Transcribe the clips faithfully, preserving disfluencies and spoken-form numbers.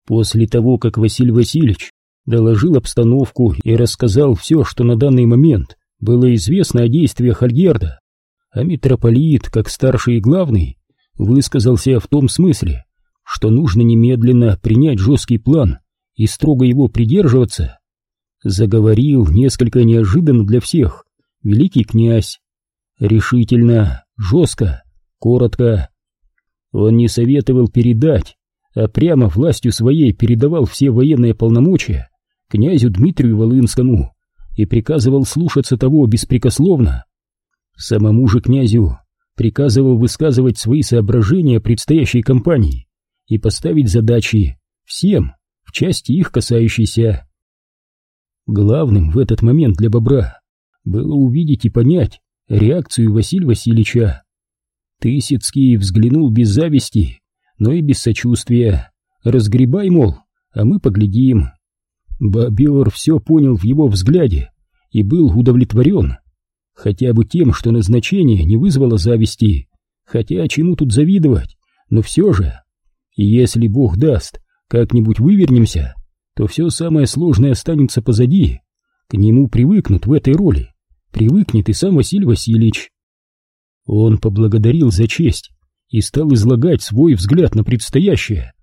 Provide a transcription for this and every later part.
После того, как Василий Васильевич доложил обстановку и рассказал все, что на данный момент было известно о действиях Альгерда, а митрополит, как старший и главный, высказался в том смысле, что нужно немедленно принять жесткий план и строго его придерживаться, заговорил несколько неожиданно для всех великий князь. Решительно, жестко, коротко. Он не советовал передать, а прямо властью своей передавал все военные полномочия князю Дмитрию Волынскому и приказывал слушаться того беспрекословно. Самому же князю приказывал высказывать свои соображения о предстоящей кампании и поставить задачи всем, в части их касающейся. Главным в этот момент для Бобра было увидеть и понять реакцию Василия Васильевича. Тысяцкий взглянул без зависти, но и без сочувствия. Разгребай, мол, а мы поглядим. Бобер все понял в его взгляде и был удовлетворен. Хотя бы тем, что назначение не вызвало зависти. Хотя чему тут завидовать, но все же. И если Бог даст, как-нибудь вывернемся, то все самое сложное останется позади. К нему привыкнут в этой роли. Привыкнет и сам Василий Васильевич. Он поблагодарил за честь и стал излагать свой взгляд на предстоящее.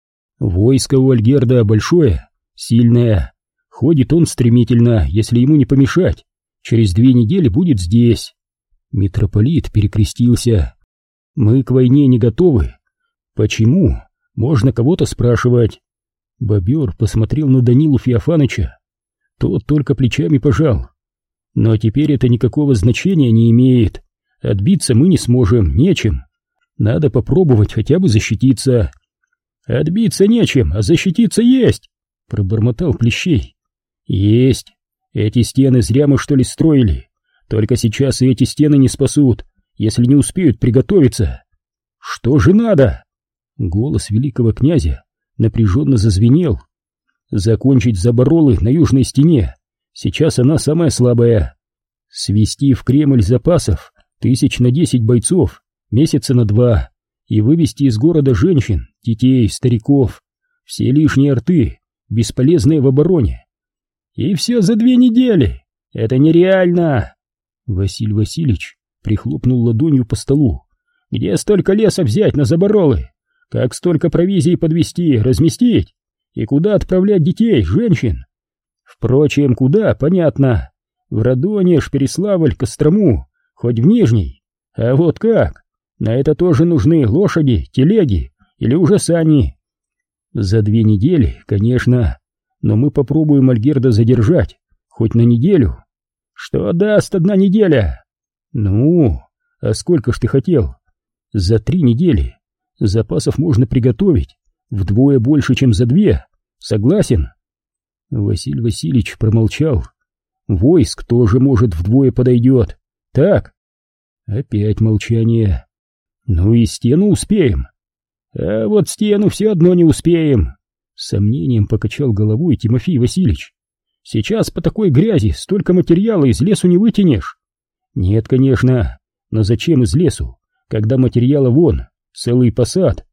Войско у Альгерда большое, сильное. Ходит он стремительно, если ему не помешать. Через две недели будет здесь. Митрополит перекрестился. Мы к войне не готовы. Почему? Можно кого-то спрашивать. Бобер посмотрел на Данилу Феофаныча. Тот только плечами пожал. Но теперь это никакого значения не имеет. Отбиться мы не сможем, нечем. Надо попробовать хотя бы защититься. Отбиться нечем, а защититься есть, пробормотал Плещей. Есть. Эти стены зря мы, что ли, строили. Только сейчас и эти стены не спасут, если не успеют приготовиться. Что же надо? Голос великого князя напряженно зазвенел. Закончить заборолы на южной стене. Сейчас она самая слабая. Свести в Кремль запасов тысяч на десять бойцов, месяца на два, и вывести из города женщин, детей, стариков. Все лишние рты, бесполезные в обороне. И все за две недели. Это нереально. Василий Васильевич прихлопнул ладонью по столу. Где столько леса взять на заборолы? Как столько провизии подвести, разместить? И куда отправлять детей, женщин? Впрочем, куда, понятно. В Радонеж, Переславль, Кострому, хоть в Нижний. А вот как? На это тоже нужны лошади, телеги или уже сани. За две недели, конечно, но мы попробуем Альгерда задержать, хоть на неделю. Что даст одна неделя? Ну, а сколько ж ты хотел? За три недели запасов можно приготовить вдвое больше, чем за две. Согласен? Василий Васильевич промолчал. Войск тоже, может, вдвое подойдет. Так? Опять молчание. Ну и стену успеем. А вот стену все одно не успеем. С сомнением покачал головой Тимофей Васильевич. Сейчас по такой грязи столько материала из лесу не вытянешь. Нет, конечно, но зачем из лесу, когда материала вон, целый посад?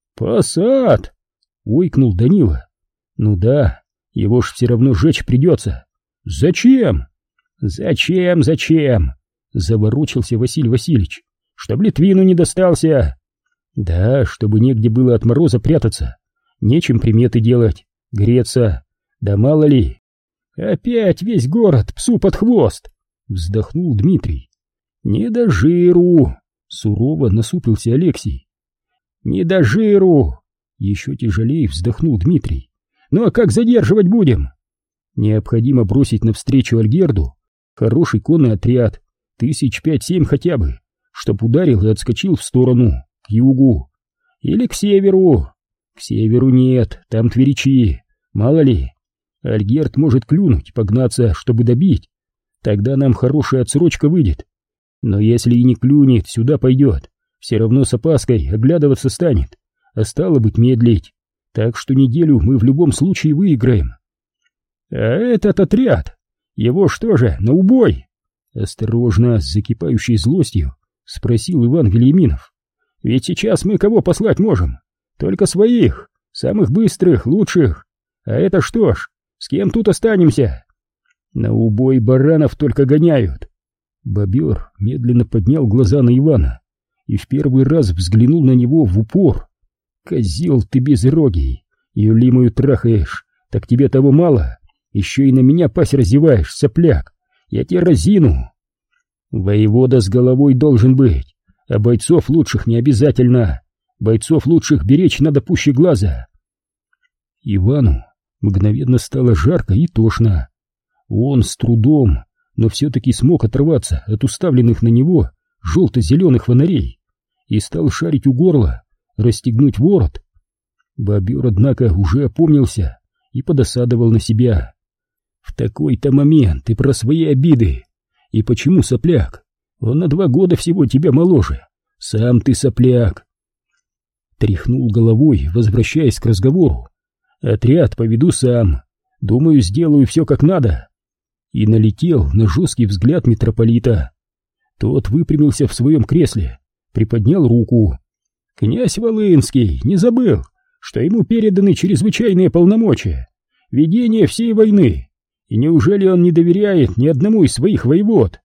Посад! Ойкнул Данила. Ну да, его ж все равно сжечь придется. Зачем? Зачем, зачем? Заворочился Василий Васильевич. Чтоб Литвину не достался. Да, чтобы негде было от мороза прятаться. Нечем приметы делать, греться. Да мало ли. Опять весь город псу под хвост. Вздохнул Дмитрий. Не до жиру. Сурово насупился Алексей. Не до жиру. Еще тяжелее вздохнул Дмитрий. Ну а как задерживать будем? Необходимо бросить навстречу Альгерду хороший конный отряд, тысяч пять-семь хотя бы, чтоб ударил и отскочил в сторону, к югу. Или к северу. К северу нет, там тверичи, мало ли. Альгерд может клюнуть, погнаться, чтобы добить. Тогда нам хорошая отсрочка выйдет. Но если и не клюнет, сюда пойдет, все равно с опаской оглядываться станет, а стало быть медлить. Так что неделю мы в любом случае выиграем. А этот отряд, его что же, на убой? Осторожно, с закипающей злостью спросил Иван Вильяминов. Ведь сейчас мы кого послать можем? Только своих, Самых быстрых, лучших. А это что ж, с кем тут останемся? На убой баранов только гоняют. Бобер медленно поднял глаза на Ивана и в первый раз взглянул на него в упор. Козел ты безрогий, Юлимую трахаешь, так тебе того мало? Еще и на меня пасть разеваешь, сопляк. Я тебе разину. Воевода с головой должен быть, а бойцов лучших не обязательно. Бойцов лучших беречь надо пуще глаза. Ивану мгновенно стало жарко и тошно. Он с трудом, но все-таки смог оторваться от уставленных на него желто-зеленых фонарей и стал шарить у горла, расстегнуть ворот. Бобер, однако, уже опомнился и подосадовал на себя. В такой-то момент ты про свои обиды. И почему сопляк? Он на два года всего тебя моложе. Сам ты сопляк. Тряхнул головой, возвращаясь к разговору. Отряд поведу сам. Думаю, сделаю все как надо. И налетел на жесткий взгляд митрополита. Тот выпрямился в своем кресле, приподнял руку. Князь Волынский не забыл, что ему переданы чрезвычайные полномочия, ведение всей войны. И неужели он не доверяет ни одному из своих воевод?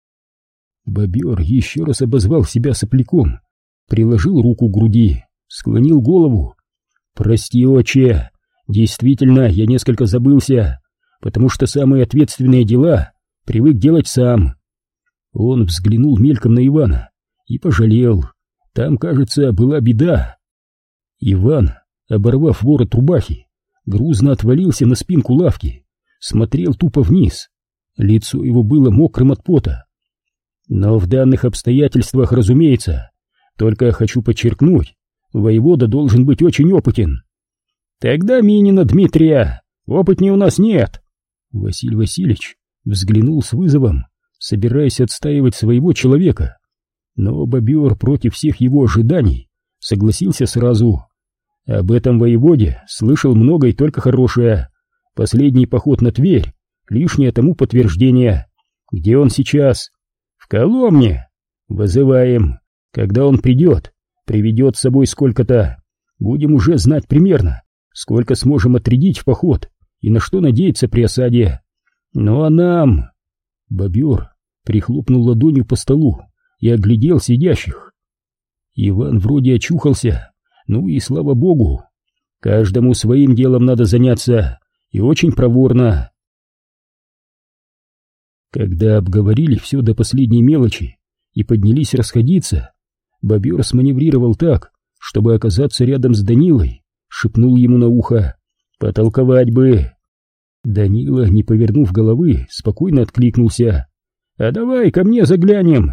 Бобер еще раз обозвал себя сопляком, приложил руку к груди, склонил голову. Прости, отче, действительно, я несколько забылся, потому что самые ответственные дела привык делать сам. Он взглянул мельком на Ивана и пожалел. Там, кажется, была беда. Иван, оборвав ворот рубахи, грузно отвалился на спинку лавки, смотрел тупо вниз. Лицо его было мокрым от пота. Но в данных обстоятельствах, разумеется, только хочу подчеркнуть, воевода должен быть очень опытен. Тогда Минина Дмитрия, опытней у нас нет. Василий Васильевич взглянул с вызовом, собираясь отстаивать своего человека. Но Бобер против всех его ожиданий согласился сразу. Об этом воеводе слышал много и только хорошее. Последний поход на Тверь — лишнее тому подтверждение. Где он сейчас? В Коломне. Вызываем. Когда он придет, приведет с собой сколько-то. Будем уже знать примерно, сколько сможем отрядить в поход и на что надеяться при осаде. Ну а нам... Бобер прихлопнул ладонью по столу и оглядел сидящих. Иван вроде очухался, ну и слава богу. Каждому своим делом надо заняться, и очень проворно. Когда обговорили все до последней мелочи и поднялись расходиться, Бобер сманеврировал так, чтобы оказаться рядом с Данилой, шепнул ему на ухо: «Потолковать бы!» Данила, не повернув головы, спокойно откликнулся: «А давай ко мне заглянем!»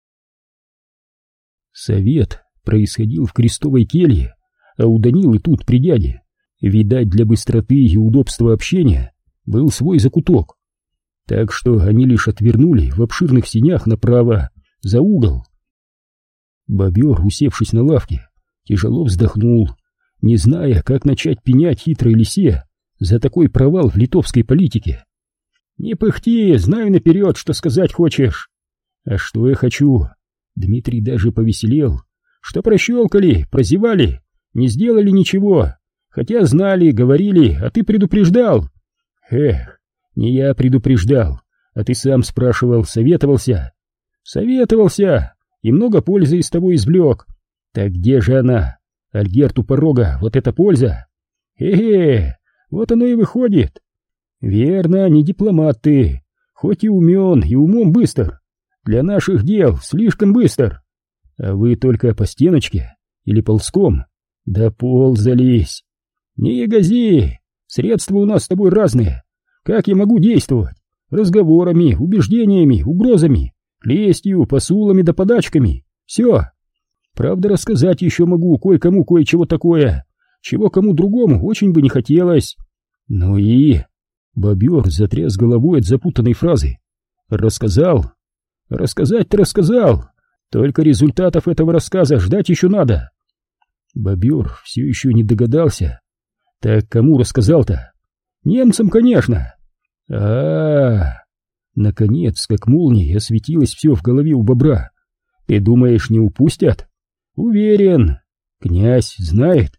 Совет происходил в крестовой келье, а у Данилы тут при дяде, видать, для быстроты и удобства общения, был свой закуток. Так что они лишь отвернули в обширных сенях направо, за угол. Бобер, усевшись на лавке, тяжело вздохнул, не зная, как начать пенять хитрой лисе за такой провал в литовской политике. «Не пыхти, знаю наперед, что сказать хочешь». «А что я хочу?» Дмитрий даже повеселел. «Что прощелкали, прозевали, не сделали ничего, хотя знали, говорили, а ты предупреждал». «Эх, не я предупреждал, а ты сам спрашивал, советовался». «Советовался, и много пользы из того извлек». «Так где же она? Альгерт у порога, вот эта польза?» «Хе-хе, вот оно и выходит». «Верно, не дипломат ты, хоть и умен, и умом быстр. Для наших дел слишком быстр. А вы только по стеночке или ползком?» «Да ползались». «Не ягози, средства у нас с тобой разные. Как я могу действовать? Разговорами, убеждениями, угрозами, лестью, посулами да подачками. Все. Правда, рассказать еще могу кое-кому кое-чего такое, чего кому другому очень бы не хотелось». «Ну и...» Бобер затряс головой от запутанной фразы. «Рассказал?» «Рассказать-то рассказал, только результатов этого рассказа ждать еще надо». Бобер все еще не догадался. «Так кому рассказал-то?» «Немцам, конечно». А-а-а! Наконец, как молнией, осветилось все в голове у бобра. «Ты думаешь, не упустят?» «Уверен. Князь знает.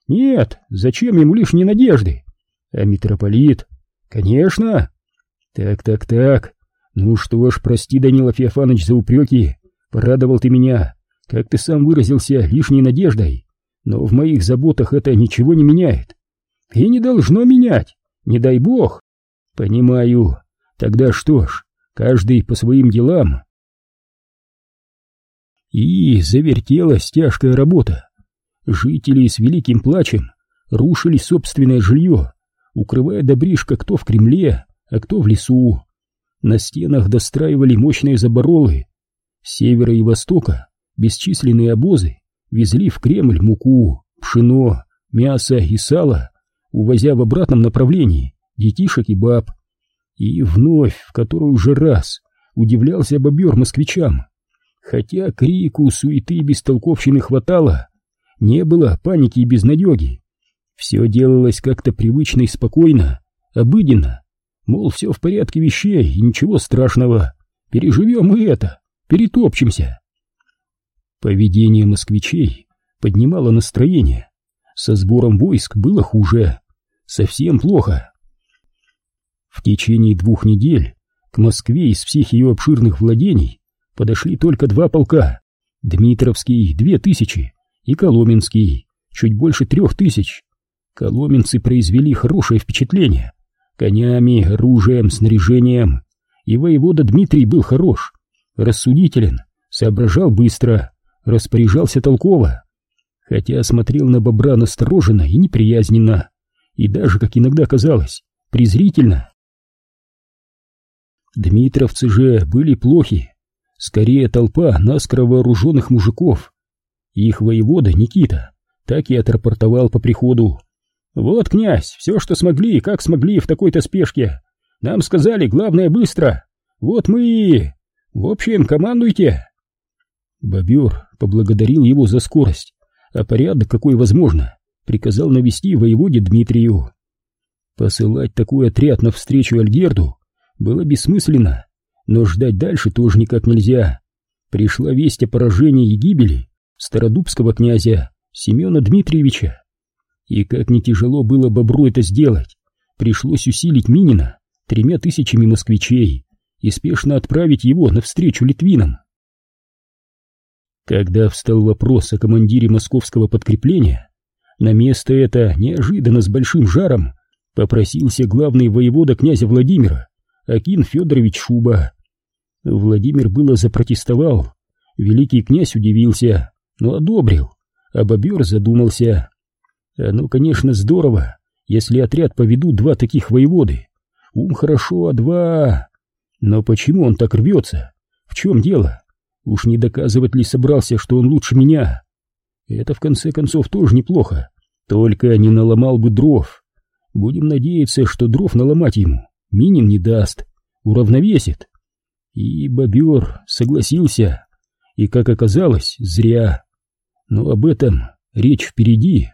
Нет, зачем ему лишние надежды? А митрополит? Конечно. Так-так-так. Ну что ж, прости, Данила Феофанович, за упреки. Порадовал ты меня, как ты сам выразился, лишней надеждой. Но в моих заботах это ничего не меняет. И не должно менять, не дай бог. Понимаю. Тогда что ж, каждый по своим делам. И завертелась тяжкая работа. Жители с великим плачем рушили собственное жилье, укрывая добришко кто в Кремле, а кто в лесу. На стенах достраивали мощные заборолы. С севера и востока бесчисленные обозы везли в Кремль муку, пшено, мясо и сало, увозя в обратном направлении детишек и баб. И вновь, в который уже раз, удивлялся бобер москвичам. Хотя крику, суеты и бестолковщины хватало, не было паники и безнадеги. Все делалось как-то привычно и спокойно, обыденно. Мол, все в порядке вещей и ничего страшного. Переживем и это, перетопчемся. Поведение москвичей поднимало настроение. Со сбором войск было хуже. Совсем плохо. В течение двух недель к Москве из всех ее обширных владений подошли только два полка. Дмитровский — две тысячи и Коломенский — чуть больше трех тысяч. Коломенцы произвели хорошее впечатление. Конями, оружием, снаряжением. И воевода Дмитрий был хорош, рассудителен, соображал быстро, распоряжался толково. Хотя смотрел на бобра настороженно и неприязненно, и даже, как иногда казалось, презрительно. Дмитровцы же были плохи, скорее толпа наскоро вооруженных мужиков. Их воевода Никита так и отрапортовал по приходу: «Вот, князь, все, что смогли, как смогли в такой-то спешке. Нам сказали, главное, быстро. Вот мы и... В общем, командуйте». Бобер поблагодарил его за скорость, а порядок, какой возможно, приказал навести воеводе Дмитрию. Посылать такой отряд навстречу Альгерду было бессмысленно, но ждать дальше тоже никак нельзя. Пришла весть о поражении и гибели стародубского князя Семена Дмитриевича. И как не тяжело было бобру это сделать, пришлось усилить Минина тремя тысячами москвичей и спешно отправить его навстречу литвинам. Когда встал вопрос о командире московского подкрепления, на место это неожиданно с большим жаром попросился главный воевода князя Владимира Акин Федорович Шуба. Владимир было запротестовал, великий князь удивился, но одобрил, а бобер задумался. Ну, конечно, здорово, если отряд поведут два таких воеводы. Ум хорошо, а два... Но почему он так рвется? В чем дело? Уж не доказывать ли собрался, что он лучше меня? Это, в конце концов, тоже неплохо. Только не наломал бы дров. Будем надеяться, что дров наломать ему Минин не даст, уравновесит. И бобер согласился. И, как оказалось, зря. Но об этом речь впереди.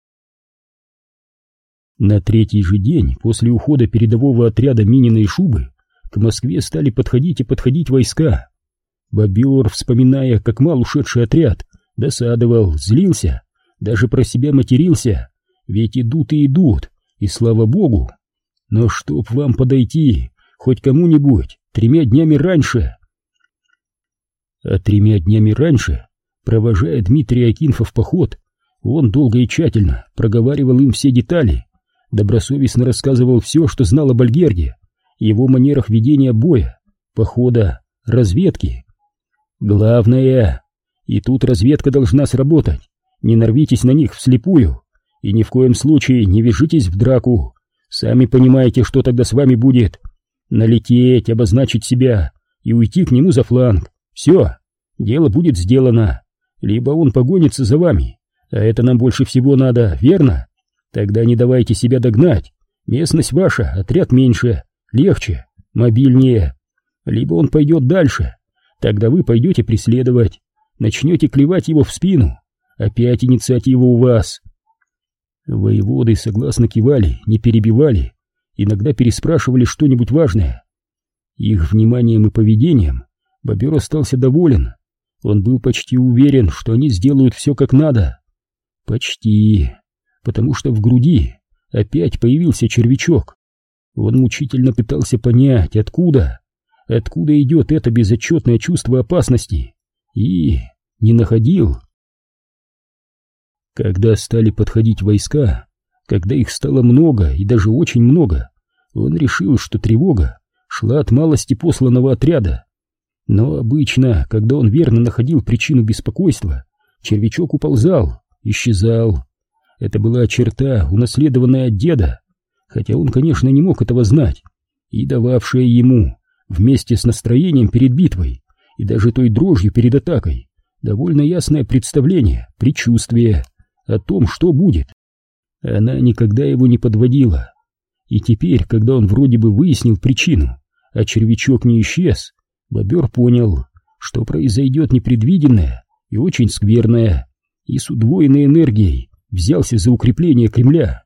На третий же день после ухода передового отряда Минина и Шубы к Москве стали подходить и подходить войска. Бобер, вспоминая, как мал ушедший отряд, досадовал, злился, даже про себя матерился, ведь идут и идут, и слава богу. Но чтоб вам подойти хоть кому-нибудь тремя днями раньше. А тремя днями раньше, провожая Дмитрия Акинфа в поход, он долго и тщательно проговаривал им все детали, добросовестно рассказывал все, что знал об Альгерде, его манерах ведения боя, похода, разведки. Главное, и тут разведка должна сработать, не нарвитесь на них вслепую, и ни в коем случае не вяжитесь в драку, сами понимаете, что тогда с вами будет. Налететь, обозначить себя и уйти к нему за фланг. Все, дело будет сделано. Либо он погонится за вами, а это нам больше всего надо, верно? Тогда не давайте себя догнать. Местность ваша, отряд меньше, легче, мобильнее. Либо он пойдет дальше, тогда вы пойдете преследовать, начнете клевать его в спину. Опять инициатива у вас. Воеводы согласно кивали, не перебивали, иногда переспрашивали что-нибудь важное. Их вниманием и поведением бобер остался доволен. Он был почти уверен, что они сделают все как надо. Почти. потому что в груди опять появился червячок. Он мучительно пытался понять, откуда, откуда идет это безотчетное чувство опасности, и не находил. Когда стали подходить войска, когда их стало много и даже очень много, он решил, что тревога шла от малости посланного отряда. Но обычно, когда он верно находил причину беспокойства, червячок уползал, исчезал. Это была черта, унаследованная от деда, хотя он, конечно, не мог этого знать, и дававшая ему, вместе с настроением перед битвой и даже той дрожью перед атакой, довольно ясное представление, предчувствие о том, что будет. Она никогда его не подводила. И теперь, когда он вроде бы выяснил причину, а червячок не исчез, бобер понял, что произойдет непредвиденное и очень скверное, и с удвоенной энергией взялся за укрепление Кремля.